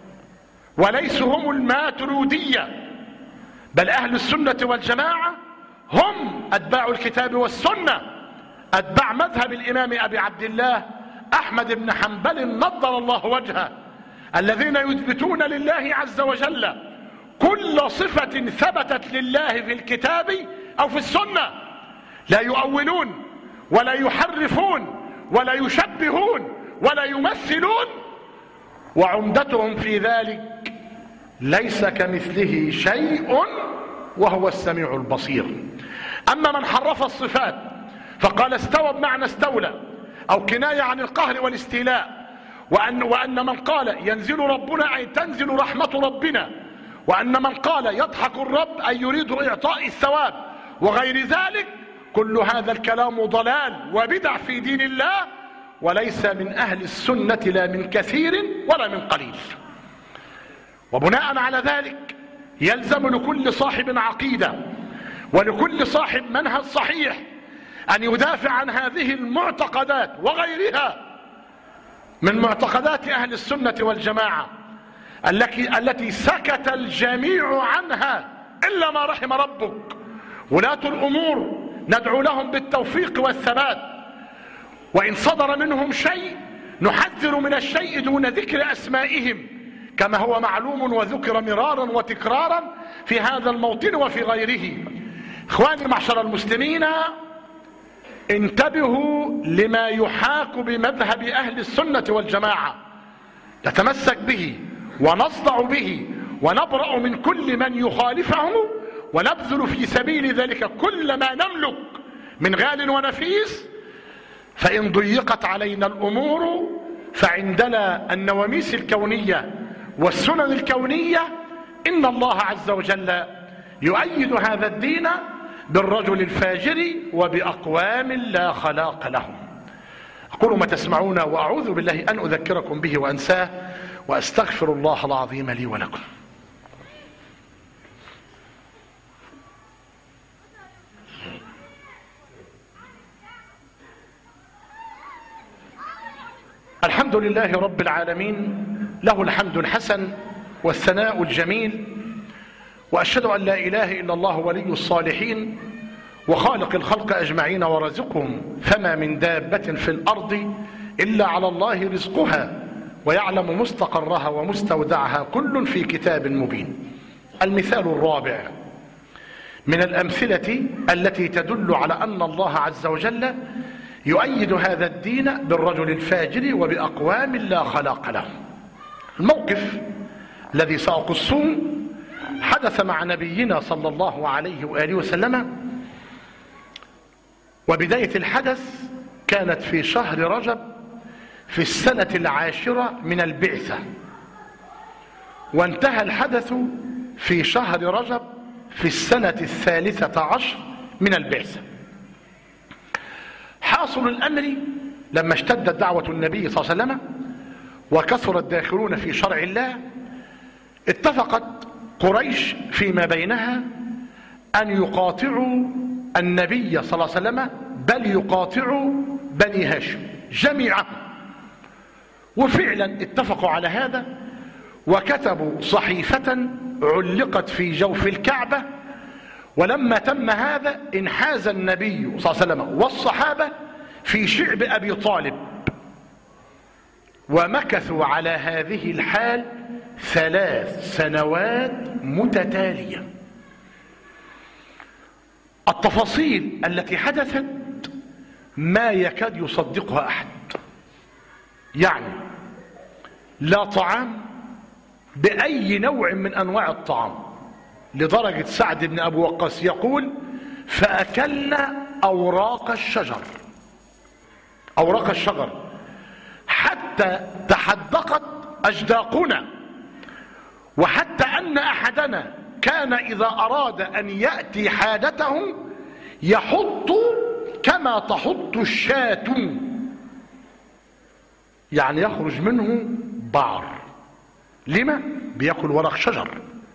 وليسوا هم الماترودية، بل أهل السنة والجماعة هم أتباع الكتاب والسنة، أتباع مذهب الإمام أبي عبد الله أحمد بن حنبل نضر الله وجهه، الذين يثبتون لله عز وجل كل صفة ثبتت لله في الكتاب أو في السنة، لا يؤولون ولا يحرفون ولا يشبهون ولا يمثلون، وعمدتهم في ذلك ليس كمثله شيء وهو السميع البصير. أما من حرف الصفات فقال استوى بمعنى استولى أو كناية عن القهر والاستيلاء، وأن من قال ينزل ربنا أي تنزل رحمة ربنا، وأن من قال يضحك الرب أي يريد إعطاء الثواب وغير ذلك، كل هذا الكلام ضلال وبدع في دين الله، وليس من أهل السنة لا من كثير ولا من قليل. وبناء على ذلك يلزم لكل صاحب عقيدة ولكل صاحب منهج صحيح أن يدافع عن هذه المعتقدات وغيرها من معتقدات أهل السنة والجماعة التي سكت الجميع عنها إلا ما رحم ربك. ولاة الأمور ندعو لهم بالتوفيق والثبات، وإن صدر منهم شيء نحذر من الشيء دون ذكر أسمائهم كما هو معلوم وذكر مرارا وتكرارا في هذا الموطن وفي غيره. إخواني معشر المسلمين، انتبهوا لما يحاك بمذهب أهل السنة والجماعة، نتمسك به ونصدع به ونبرأ من كل من يخالفه، ونبذل في سبيل ذلك كل ما نملك من غال ونفيس. فإن ضيقت علينا الأمور فعندنا النواميس الكونية والسنن الكونية. إن الله عز وجل يؤيد هذا الدين بالرجل الفاجر وبأقوام لا خلاق لهم. أقول ما تسمعون وأعوذ بالله أن أذكركم به وأنساه، وأستغفر الله العظيم لي ولكم. الحمد لله رب العالمين، له الحمد الحسن والثناء الجميل، وأشهد أن لا إله إلا الله ولي الصالحين وخالق الخلق أجمعين ورزقهم، فما من دابة في الأرض إلا على الله رزقها ويعلم مستقرها ومستودعها كل في كتاب مبين. المثال الرابع من الأمثلة التي تدل على أن الله عز وجل يؤيد هذا الدين بالرجل الفاجر وبأقوام لا خلاق لهم. الموقف الذي سأقصه حدث مع نبينا صلى الله عليه وآله وسلم، وبداية الحدث كانت في شهر رجب في السنة 10 من البعثة، وانتهى الحدث في شهر رجب في السنة 13 من البعثة. حاصل الأمر لما اشتدت دعوة النبي صلى الله عليه وسلم وكثر الداخلون في شرع الله، اتفقت قريش فيما بينها أن يقاطعوا النبي صلى الله عليه وسلم، بل يقاطعوا بني هاشم جميعا. وفعلا اتفقوا على هذا، وكتبوا صحيفة علقت في جوف الكعبة. ولما تم هذا انحاز النبي صلى الله عليه وسلم والصحابة في شعب أبي طالب، ومكثوا على هذه الحال 3 سنوات متتالية. التفاصيل التي حدثت ما يكاد يصدقها أحد، يعني لا طعام بأي نوع من أنواع الطعام، لدرجة سعد بن أبي وقاص يقول: فأكلنا أوراق الشجر حتى تحدقت أجداقنا، وحتى أن أحدنا كان إذا أراد أن يأتي حاجته يحط كما تحط الشاة، يعني يخرج منه بعر. لما؟ بيأكل ورق شجر.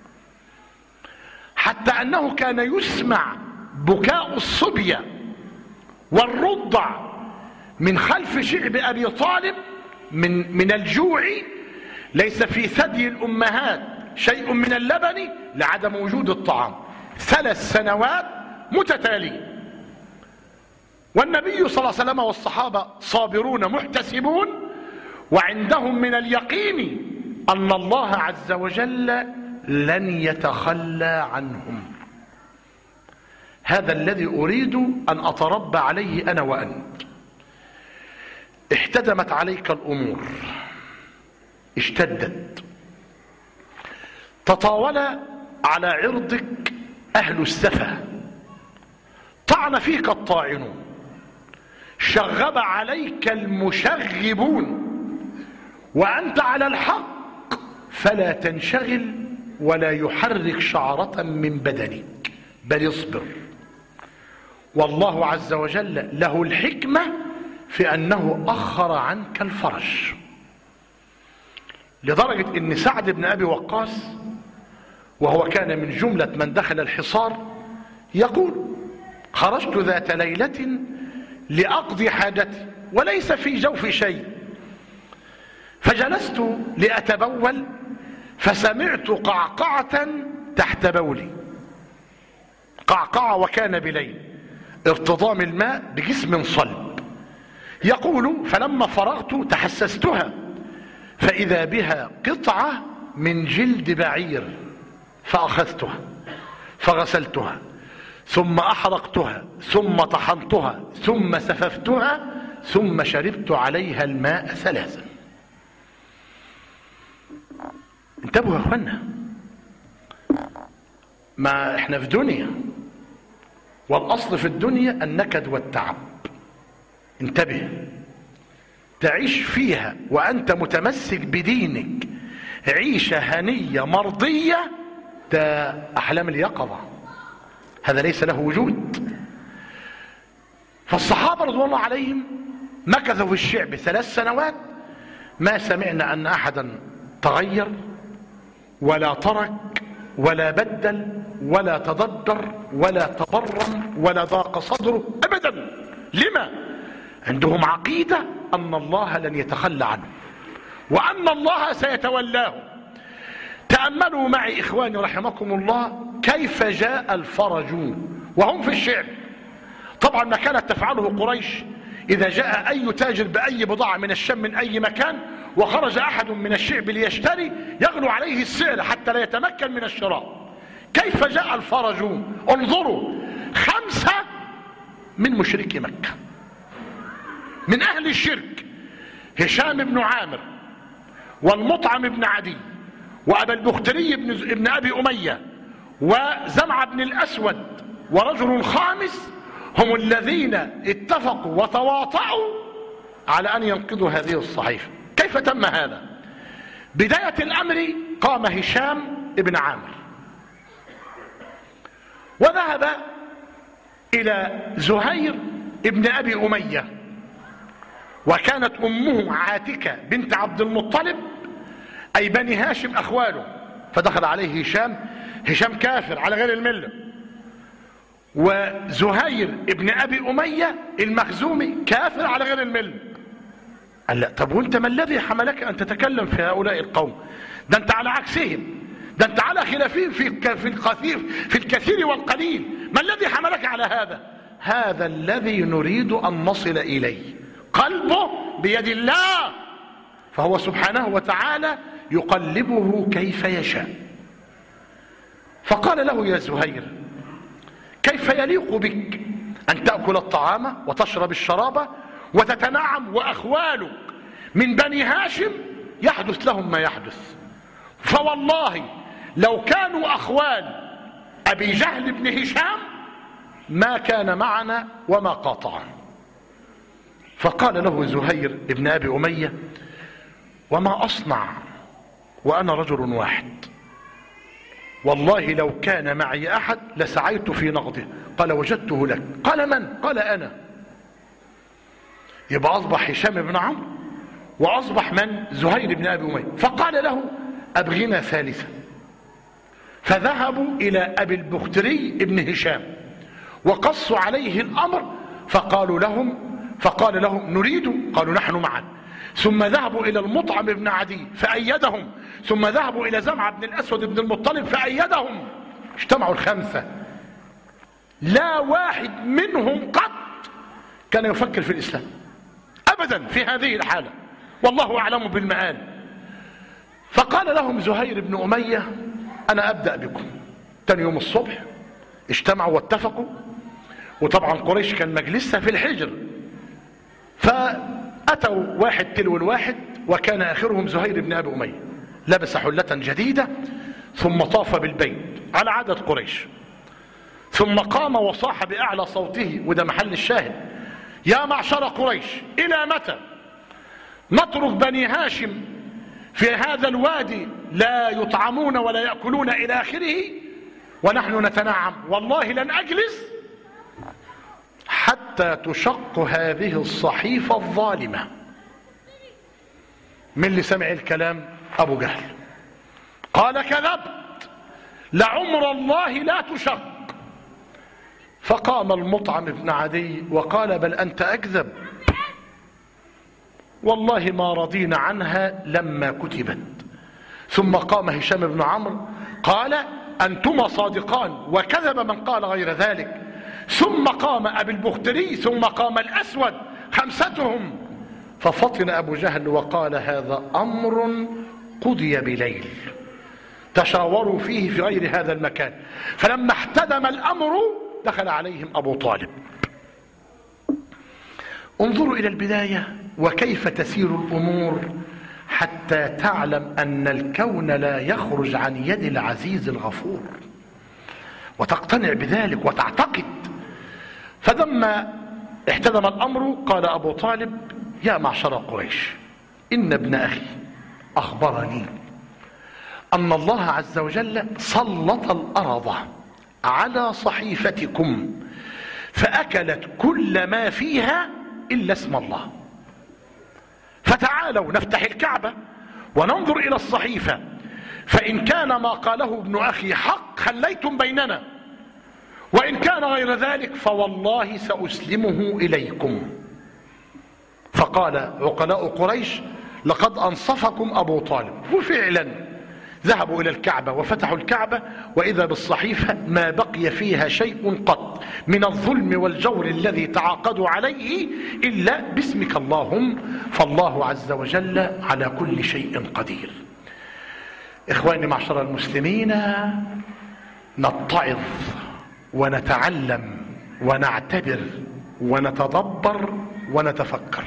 حتى أنه كان يسمع بكاء الصبية والرضع من خلف شعب أبي طالب من الجوع. ليس في ثدي الأمهات شيء من اللبن لعدم وجود الطعام. 3 سنوات متتالية، والنبي صلى الله عليه وسلم والصحابة صابرون محتسبون، وعندهم من اليقين أن الله عز وجل لن يتخلى عنهم. هذا الذي أريد أن أتربى عليه أنا وأنت. احتدمت عليك الأمور، اشتدت، تطاول على عرضك أهل السفة، طعن فيك الطاعنون، شغب عليك المشغبون، وأنت على الحق فلا تنشغل ولا يحرك شعرة من بدنك، بل اصبر. والله عز وجل له الحكمة في أنه أخر عنك الفرج، لدرجة أن سعد بن أبي وقاص وهو كان من جملة من دخل الحصار يقول: خرجت ذات ليلة لأقضي حاجتي وليس في جوفي شيء، فجلست لأتبول فسمعت قعقعة تحت بولي، قعقعة وكان بليل، ارتطام الماء بجسم صلب. يقول: فلما فرغت تحسستها فإذا بها قطعة من جلد بعير، فأخذتها فغسلتها ثم أحرقتها ثم طحنتها ثم سففتها ثم شربت عليها الماء 3. انتبهوا يا اخوانا، ما احنا في دنيا، والأصل في الدنيا النكد والتعب. انتبه، تعيش فيها وأنت متمسك بدينك عيشة هنية مرضية، ده أحلام اليقظة، هذا ليس له وجود. فالصحابة رضوان الله عليهم مكثوا في الشعب 3 سنوات، ما سمعنا أن أحدا تغير ولا ترك ولا بدل ولا تضجر ولا تبرم ولا ضاق صدره أبدا. لما؟ عندهم عقيدة أن الله لن يتخلى عنه وأن الله سيتولاه. تأملوا معي إخواني رحمكم الله كيف جاء الفرج وهم في الشعب. طبعا ما كانت تفعله قريش، إذا جاء أي تاجر بأي بضاعة من الشام من أي مكان وخرج أحد من الشعب ليشتري يغلو عليه السعر حتى لا يتمكن من الشراء. كيف جاء الفرج؟ انظروا، 5 من مشركي مكة، من أهل الشرك، هشام بن عامر والمطعم بن عدي وأبا البختري بن أبي أمية وزمع بن الأسود ورجل خامس، هم الذين اتفقوا وتواطؤوا على أن ينقضوا هذه الصحيفة. كيف تم هذا؟ بداية الأمر قام هشام بن عامر وذهب إلى زهير بن أبي أمية، وكانت أمه عاتكة بنت عبد المطلب أي بني هاشم أخواله. فدخل عليه هشام كافر على غير الملة، وزهير ابن أبي أمية المخزومي كافر على غير الملة. قال: لا، طب وانت ما الذي حملك أن تتكلم في هؤلاء القوم؟ ده انت على عكسهم، ده انت على خلافهم في الكثير والقليل. ما الذي حملك على هذا؟ هذا الذي نريد أن نصل إليه، قلبه بيد الله، فهو سبحانه وتعالى يقلبه كيف يشاء. فقال له: يا زهير، كيف يليق بك أن تأكل الطعام وتشرب الشراب وتتنعم وأخوالك من بني هاشم يحدث لهم ما يحدث؟ فوالله لو كانوا أخوال أبي جهل بن هشام ما كان معنا وما قاطعنا. فقال له زهير بن أبي أمية: وما أصنع وأنا رجل واحد؟ والله لو كان معي أحد لسعيت في نقضه. قال: وجدته لك. قال: من؟ قال: أنا. يبقى أصبح هشام بن عمرو وأصبح من؟ زهير بن أبي أمية. فقال له: أبغنا ثالثا. فذهبوا إلى أبي البختري بن هشام وقصوا عليه الأمر، فقال لهم: نريد. قالوا: نحن معا. ثم ذهبوا إلى المطعم بن عدي فأيدهم، ثم ذهبوا إلى زمع بن الأسود بن المطلب فأيدهم. اجتمعوا 5، لا واحد منهم قط كان يفكر في الإسلام أبدا في هذه الحالة، والله أعلم بالمآل. فقال لهم زهير بن أمية: أنا أبدأ بكم. تاني يوم الصبح اجتمعوا واتفقوا، وطبعا قريش كان مجلسها في الحجر، فأتوا واحد تلو الواحد، وكان آخرهم زهير بن أبي أمية، لبس حلة جديدة ثم طاف بالبيت على عادة قريش، ثم قام وصاح بأعلى صوته، وده محل الشاهد: يا معشر قريش، إلى متى نترك بني هاشم في هذا الوادي لا يطعمون ولا يأكلون إلى آخره ونحن نتنعم؟ والله لن أجلس حتى تشق هذه الصحيفة الظالمة. من اللي سمع الكلام؟ أبو جهل. قال كذبت، لعمر الله لا تشق. فقام المطعم بن عدي وقال بل أنت أكذب، والله ما رضينا عنها لما كتبت. ثم قام هشام بن عمرو قال أنتما صادقان وكذب من قال غير ذلك. ثم قام أبي البختري، ثم قام الأسود، خمستهم. ففطن أبو جهل وقال هذا أمر قضي بليل، تشاوروا فيه في غير هذا المكان. فلما احتدم الأمر دخل عليهم أبو طالب. انظروا إلى البداية وكيف تسير الأمور حتى تعلم أن الكون لا يخرج عن يد العزيز الغفور، وتقتنع بذلك وتعتقد. فلما احتدم الأمر قال أبو طالب يا معشر قريش، إن ابن أخي أخبرني أن الله عز وجل سلط الأرض على صحيفتكم فأكلت كل ما فيها إلا اسم الله، فتعالوا نفتح الكعبة وننظر إلى الصحيفة، فإن كان ما قاله ابن أخي حق خليتم بيننا، وإن كان غير ذلك فوالله سأسلمه إليكم. فقال عقلاء قريش لقد أنصفكم أبو طالب. وفعلا ذهبوا إلى الكعبة وفتحوا الكعبة، وإذا بالصحيفة ما بقي فيها شيء قط من الظلم والجور الذي تعاقدوا عليه إلا باسمك اللهم، فالله عز وجل على كل شيء قدير. إخواني معشر المسلمين، نتعظ ونتعلم ونعتبر ونتدبر ونتفكر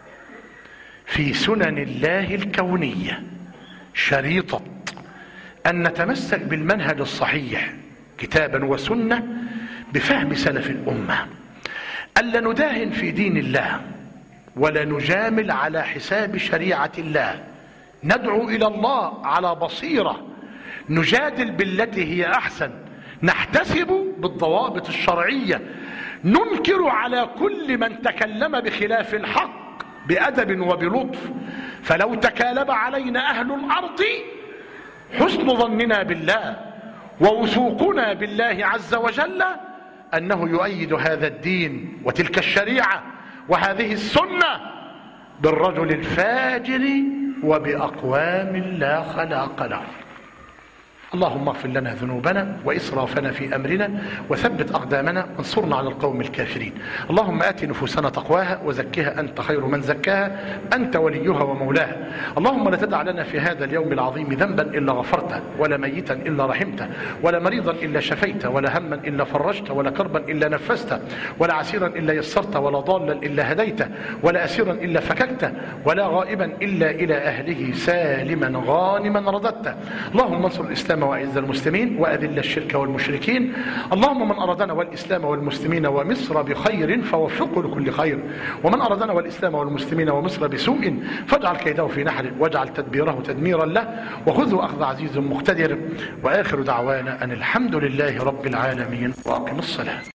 في سنن الله الكونية، شريطة أن نتمسك بالمنهج الصحيح كتابا وسنة بفهم سلف الأمة، ألا نداهن في دين الله ولا نجامل على حساب شريعة الله، ندعو إلى الله على بصيرة، نجادل بالتي هي أحسن، نحتسب بالضوابط الشرعية، ننكر على كل من تكلم بخلاف الحق بأدب وبلطف. فلو تكالب علينا أهل الأرض حسن ظننا بالله ووثوقنا بالله عز وجل أنه يؤيد هذا الدين وتلك الشريعة وهذه السنة بالرجل الفاجر وبأقوام لا خلاق له. اللهم اغفر لنا ذنوبنا وإسرافنا في أمرنا وثبت أقدامنا وانصرنا على القوم الكافرين. اللهم آت نفوسنا تقواها وزكها أنت خير من زكاها، أنت وليها ومولاها. اللهم لا تدع لنا في هذا اليوم العظيم ذنبا إلا غفرته، ولا ميتا إلا رحمته، ولا مريضا إلا شفيته، ولا هما إلا فرجته، ولا كربا إلا نفسته، ولا عسيرا إلا يسرته، ولا ضالا إلا هديته، ولا أسيرا إلا فككته، ولا غائبا إلا إلى أهله سالما غانما رددته. اللهم انصر الإسلام وأعز المسلمين وأذل الشرك والمشركين. اللهم من أرادنا والإسلام والمسلمين ومصر بخير فوفقه لكل خير، ومن أرادنا والإسلام والمسلمين ومصر بسوء فاجعل كيده في نحره واجعل تدبيره تدميرا له، وخذه أخذ عزيز مقتدر. وآخر دعوانا أن الحمد لله رب العالمين، وأقم الصلاة.